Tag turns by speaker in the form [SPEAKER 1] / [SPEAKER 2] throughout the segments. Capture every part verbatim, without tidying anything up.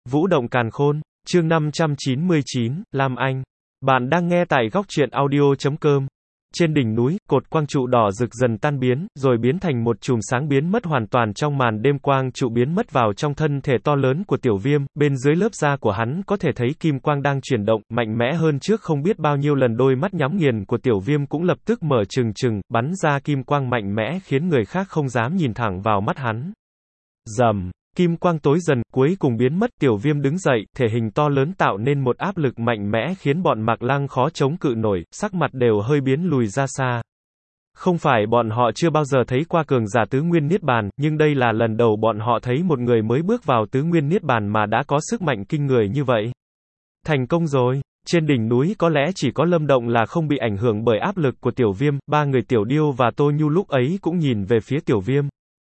[SPEAKER 1] Vũ động càn khôn, chương năm trăm chín mươi chín, Lam Anh. Bạn đang nghe tại góc truyện audio chấm com. Trên đỉnh núi, cột quang trụ đỏ rực dần tan biến, rồi biến thành một chùm sáng biến mất hoàn toàn trong màn đêm. Quang trụ biến mất vào trong thân thể to lớn của Tiểu Viêm, bên dưới lớp da của hắn có thể thấy kim quang đang chuyển động, mạnh mẽ hơn trước không biết bao nhiêu lần. Đôi mắt nhắm nghiền của Tiểu Viêm cũng lập tức mở trừng trừng, bắn ra kim quang mạnh mẽ khiến người khác không dám nhìn thẳng vào mắt hắn. Rầm. Kim quang tối dần, cuối cùng biến mất. Tiểu Viêm đứng dậy, thể hình to lớn tạo nên một áp lực mạnh mẽ khiến bọn Mạc Lăng khó chống cự nổi, sắc mặt đều hơi biến lùi ra xa. Không phải bọn họ chưa bao giờ thấy qua cường giả tứ nguyên niết bàn, nhưng đây là lần đầu bọn họ thấy một người mới bước vào tứ nguyên niết bàn mà đã có sức mạnh kinh người như vậy. Thành công rồi. Trên đỉnh núi có lẽ chỉ có Lâm Động là không bị ảnh hưởng bởi áp lực của Tiểu Viêm, ba người Tiểu Điêu và Tô Nhu lúc ấy cũng nhìn về phía Tiểu Viêm.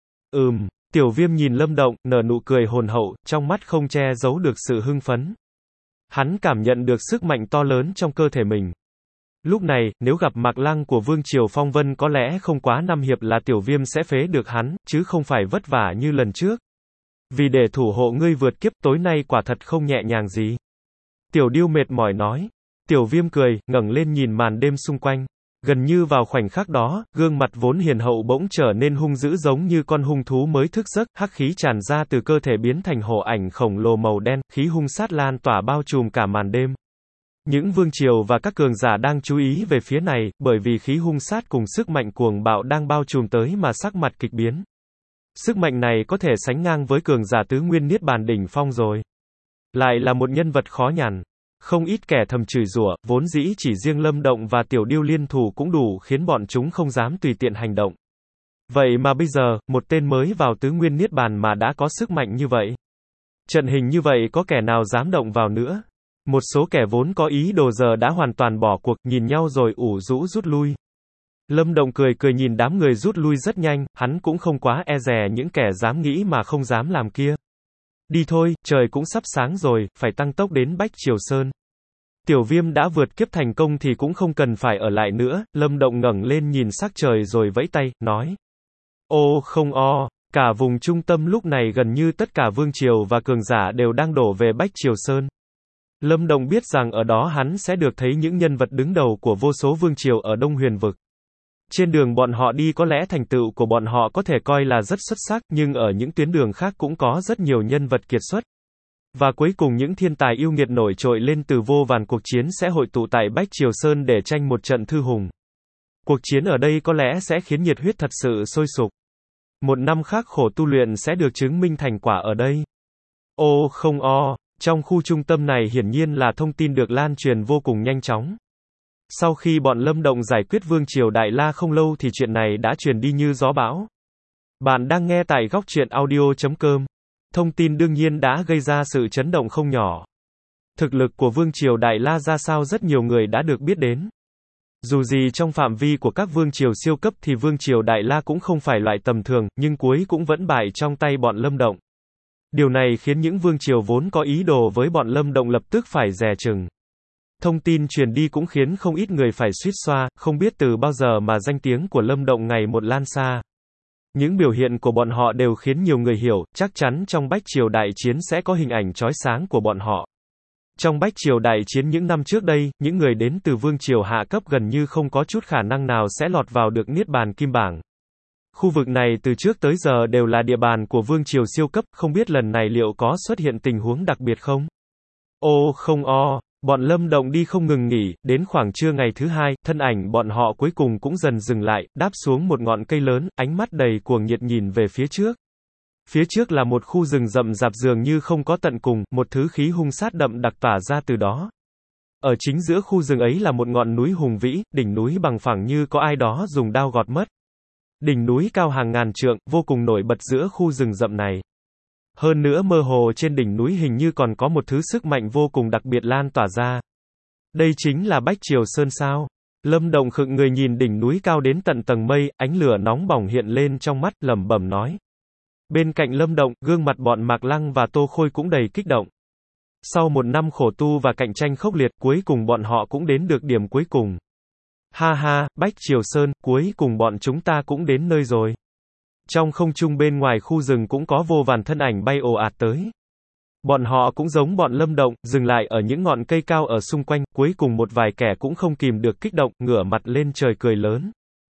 [SPEAKER 1] Ừm. Tiểu Viêm nhìn Lâm Động, nở nụ cười hồn hậu, trong mắt không che giấu được sự hưng phấn. Hắn cảm nhận được sức mạnh to lớn trong cơ thể mình. Lúc này, nếu gặp Mạc Lăng của Vương Triều Phong Vân có lẽ không quá năm hiệp là Tiểu Viêm sẽ phế được hắn, chứ không phải vất vả như lần trước. Vì để thủ hộ ngươi vượt kiếp, tối nay quả thật không nhẹ nhàng gì. Tiểu Điêu mệt mỏi nói. Tiểu Viêm cười, ngẩng lên nhìn màn đêm xung quanh. Gần như vào khoảnh khắc đó, gương mặt vốn hiền hậu bỗng trở nên hung dữ giống như con hung thú mới thức giấc, hắc khí tràn ra từ cơ thể biến thành hổ ảnh khổng lồ màu đen, khí hung sát lan tỏa bao trùm cả màn đêm. Những vương triều và các cường giả đang chú ý về phía này, bởi vì khí hung sát cùng sức mạnh cuồng bạo đang bao trùm tới mà sắc mặt kịch biến. Sức mạnh này có thể sánh ngang với cường giả tứ nguyên niết bàn đỉnh phong rồi. Lại là một nhân vật khó nhằn. Không ít kẻ thầm chửi rủa, vốn dĩ chỉ riêng Lâm Động và Tiểu Điêu liên thủ cũng đủ khiến bọn chúng không dám tùy tiện hành động. Vậy mà bây giờ, một tên mới vào tứ nguyên niết bàn mà đã có sức mạnh như vậy. Trận hình như vậy có kẻ nào dám động vào nữa? Một số kẻ vốn có ý đồ giờ đã hoàn toàn bỏ cuộc, nhìn nhau rồi ủ rũ rút lui. Lâm Động cười cười nhìn đám người rút lui rất nhanh, hắn cũng không quá e dè những kẻ dám nghĩ mà không dám làm kia. Đi thôi, trời cũng sắp sáng rồi, phải tăng tốc đến Bách Triều Sơn. Tiểu Viêm đã vượt kiếp thành công thì cũng không cần phải ở lại nữa. Lâm Động ngẩng lên nhìn sắc trời rồi vẫy tay, nói. Ô không o, cả vùng trung tâm lúc này gần như tất cả vương triều và cường giả đều đang đổ về Bách Triều Sơn. Lâm Động biết rằng ở đó hắn sẽ được thấy những nhân vật đứng đầu của vô số vương triều ở Đông Huyền Vực. Trên đường bọn họ đi có lẽ thành tựu của bọn họ có thể coi là rất xuất sắc, nhưng ở những tuyến đường khác cũng có rất nhiều nhân vật kiệt xuất. Và cuối cùng những thiên tài yêu nghiệt nổi trội lên từ vô vàn cuộc chiến sẽ hội tụ tại Bách Triều Sơn để tranh một trận thư hùng. Cuộc chiến ở đây có lẽ sẽ khiến nhiệt huyết thật sự sôi sục. Một năm khắc khổ tu luyện sẽ được chứng minh thành quả ở đây. Ô không o, trong khu trung tâm này hiển nhiên là thông tin được lan truyền vô cùng nhanh chóng. Sau khi bọn Lâm Động giải quyết Vương Triều Đại La không lâu thì chuyện này đã truyền đi như gió bão. Bạn đang nghe tại góc truyện audio chấm com. Thông tin đương nhiên đã gây ra sự chấn động không nhỏ. Thực lực của Vương Triều Đại La ra sao rất nhiều người đã được biết đến. Dù gì trong phạm vi của các Vương Triều siêu cấp thì Vương Triều Đại La cũng không phải loại tầm thường, nhưng cuối cũng vẫn bại trong tay bọn Lâm Động. Điều này khiến những Vương Triều vốn có ý đồ với bọn Lâm Động lập tức phải dè chừng. Thông tin truyền đi cũng khiến không ít người phải suýt xoa, không biết từ bao giờ mà danh tiếng của Lâm Động ngày một lan xa. Những biểu hiện của bọn họ đều khiến nhiều người hiểu, chắc chắn trong Bách Triều Đại Chiến sẽ có hình ảnh chói sáng của bọn họ. Trong Bách Triều Đại Chiến những năm trước đây, những người đến từ Vương Triều hạ cấp gần như không có chút khả năng nào sẽ lọt vào được Niết Bàn Kim Bảng. Khu vực này từ trước tới giờ đều là địa bàn của Vương Triều siêu cấp, không biết lần này liệu có xuất hiện tình huống đặc biệt không? Ô không o. Bọn Lâm Động đi không ngừng nghỉ, đến khoảng trưa ngày thứ hai, thân ảnh bọn họ cuối cùng cũng dần dừng lại, đáp xuống một ngọn cây lớn, ánh mắt đầy cuồng nhiệt nhìn về phía trước. Phía trước là một khu rừng rậm rạp dường như không có tận cùng, một thứ khí hung sát đậm đặc tỏa ra từ đó. Ở chính giữa khu rừng ấy là một ngọn núi hùng vĩ, đỉnh núi bằng phẳng như có ai đó dùng đao gọt mất. Đỉnh núi cao hàng ngàn trượng, vô cùng nổi bật giữa khu rừng rậm này. Hơn nữa mơ hồ trên đỉnh núi hình như còn có một thứ sức mạnh vô cùng đặc biệt lan tỏa ra. Đây chính là Bách Triều Sơn sao? Lâm Động khựng người nhìn đỉnh núi cao đến tận tầng mây, ánh lửa nóng bỏng hiện lên trong mắt, lẩm bẩm nói. Bên cạnh Lâm Động, gương mặt bọn Mạc Lăng và Tô Khôi cũng đầy kích động. Sau một năm khổ tu và cạnh tranh khốc liệt, cuối cùng bọn họ cũng đến được điểm cuối cùng. Ha ha, Bách Triều Sơn, cuối cùng bọn chúng ta cũng đến nơi rồi. Trong không trung bên ngoài khu rừng cũng có vô vàn thân ảnh bay ồ ạt tới. Bọn họ cũng giống bọn Lâm Động, dừng lại ở những ngọn cây cao ở xung quanh, cuối cùng một vài kẻ cũng không kìm được kích động, ngửa mặt lên trời cười lớn.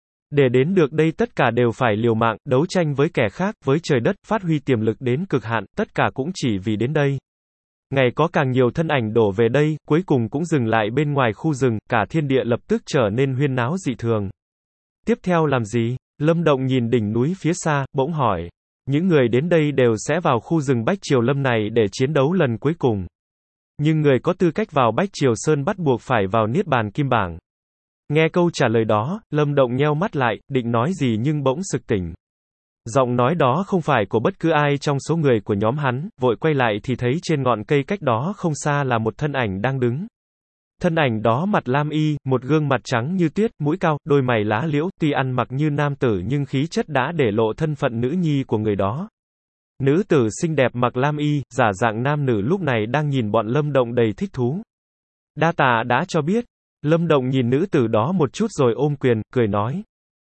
[SPEAKER 1] Để đến được đây tất cả đều phải liều mạng, đấu tranh với kẻ khác, với trời đất, phát huy tiềm lực đến cực hạn, tất cả cũng chỉ vì đến đây. Ngày có càng nhiều thân ảnh đổ về đây, cuối cùng cũng dừng lại bên ngoài khu rừng, cả thiên địa lập tức trở nên huyên náo dị thường. Tiếp theo làm gì? Lâm Động nhìn đỉnh núi phía xa, bỗng hỏi. Những người đến đây đều sẽ vào khu rừng Bách Triều Lâm này để chiến đấu lần cuối cùng. Nhưng người có tư cách vào Bách Triều Sơn bắt buộc phải vào Niết Bàn Kim Bảng. Nghe câu trả lời đó, Lâm Động nheo mắt lại, định nói gì nhưng bỗng sực tỉnh. Giọng nói đó không phải của bất cứ ai trong số người của nhóm hắn, vội quay lại thì thấy trên ngọn cây cách đó không xa là một thân ảnh đang đứng. Thân ảnh đó mặt lam y, một gương mặt trắng như tuyết, mũi cao, đôi mày lá liễu, tuy ăn mặc như nam tử nhưng khí chất đã để lộ thân phận nữ nhi của người đó. Nữ tử xinh đẹp mặc lam y, giả dạng nam nữ lúc này đang nhìn bọn Lâm Động đầy thích thú. Đa tạ đã cho biết. Lâm Động nhìn nữ tử đó một chút rồi ôm quyền, cười nói.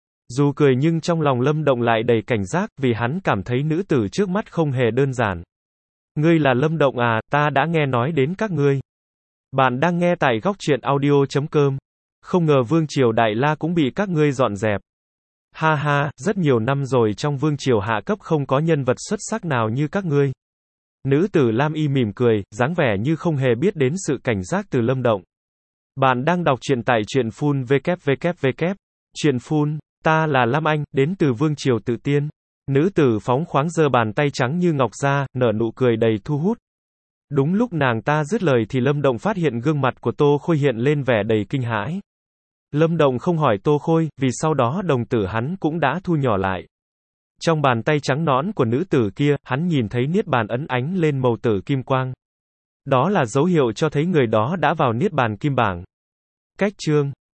[SPEAKER 1] Dù cười nhưng trong lòng Lâm Động lại đầy cảnh giác, vì hắn cảm thấy nữ tử trước mắt không hề đơn giản. Ngươi là Lâm Động à, ta đã nghe nói đến các ngươi. Bạn đang nghe tại góc truyện audio chấm com. Không ngờ Vương Triều Đại La cũng bị các ngươi dọn dẹp. Ha ha, rất nhiều năm rồi trong Vương Triều hạ cấp không có nhân vật xuất sắc nào như các ngươi. Nữ tử lam y mỉm cười, dáng vẻ như không hề biết đến sự cảnh giác từ Lâm Động. Bạn đang đọc truyện tại truyện full www. Truyện full, ta là Lam Anh, đến từ Vương Triều Tự Tiên. Nữ tử phóng khoáng giơ bàn tay trắng như ngọc ra, nở nụ cười đầy thu hút. Đúng lúc nàng ta dứt lời thì Lâm Động phát hiện gương mặt của Tô Khôi hiện lên vẻ đầy kinh hãi. Lâm Động không hỏi Tô Khôi, vì sau đó đồng tử hắn cũng đã thu nhỏ lại. Trong bàn tay trắng nõn của nữ tử kia, hắn nhìn thấy niết bàn ấn ánh lên màu tử kim quang. Đó là dấu hiệu cho thấy người đó đã vào Niết Bàn Kim Bảng. Cách chương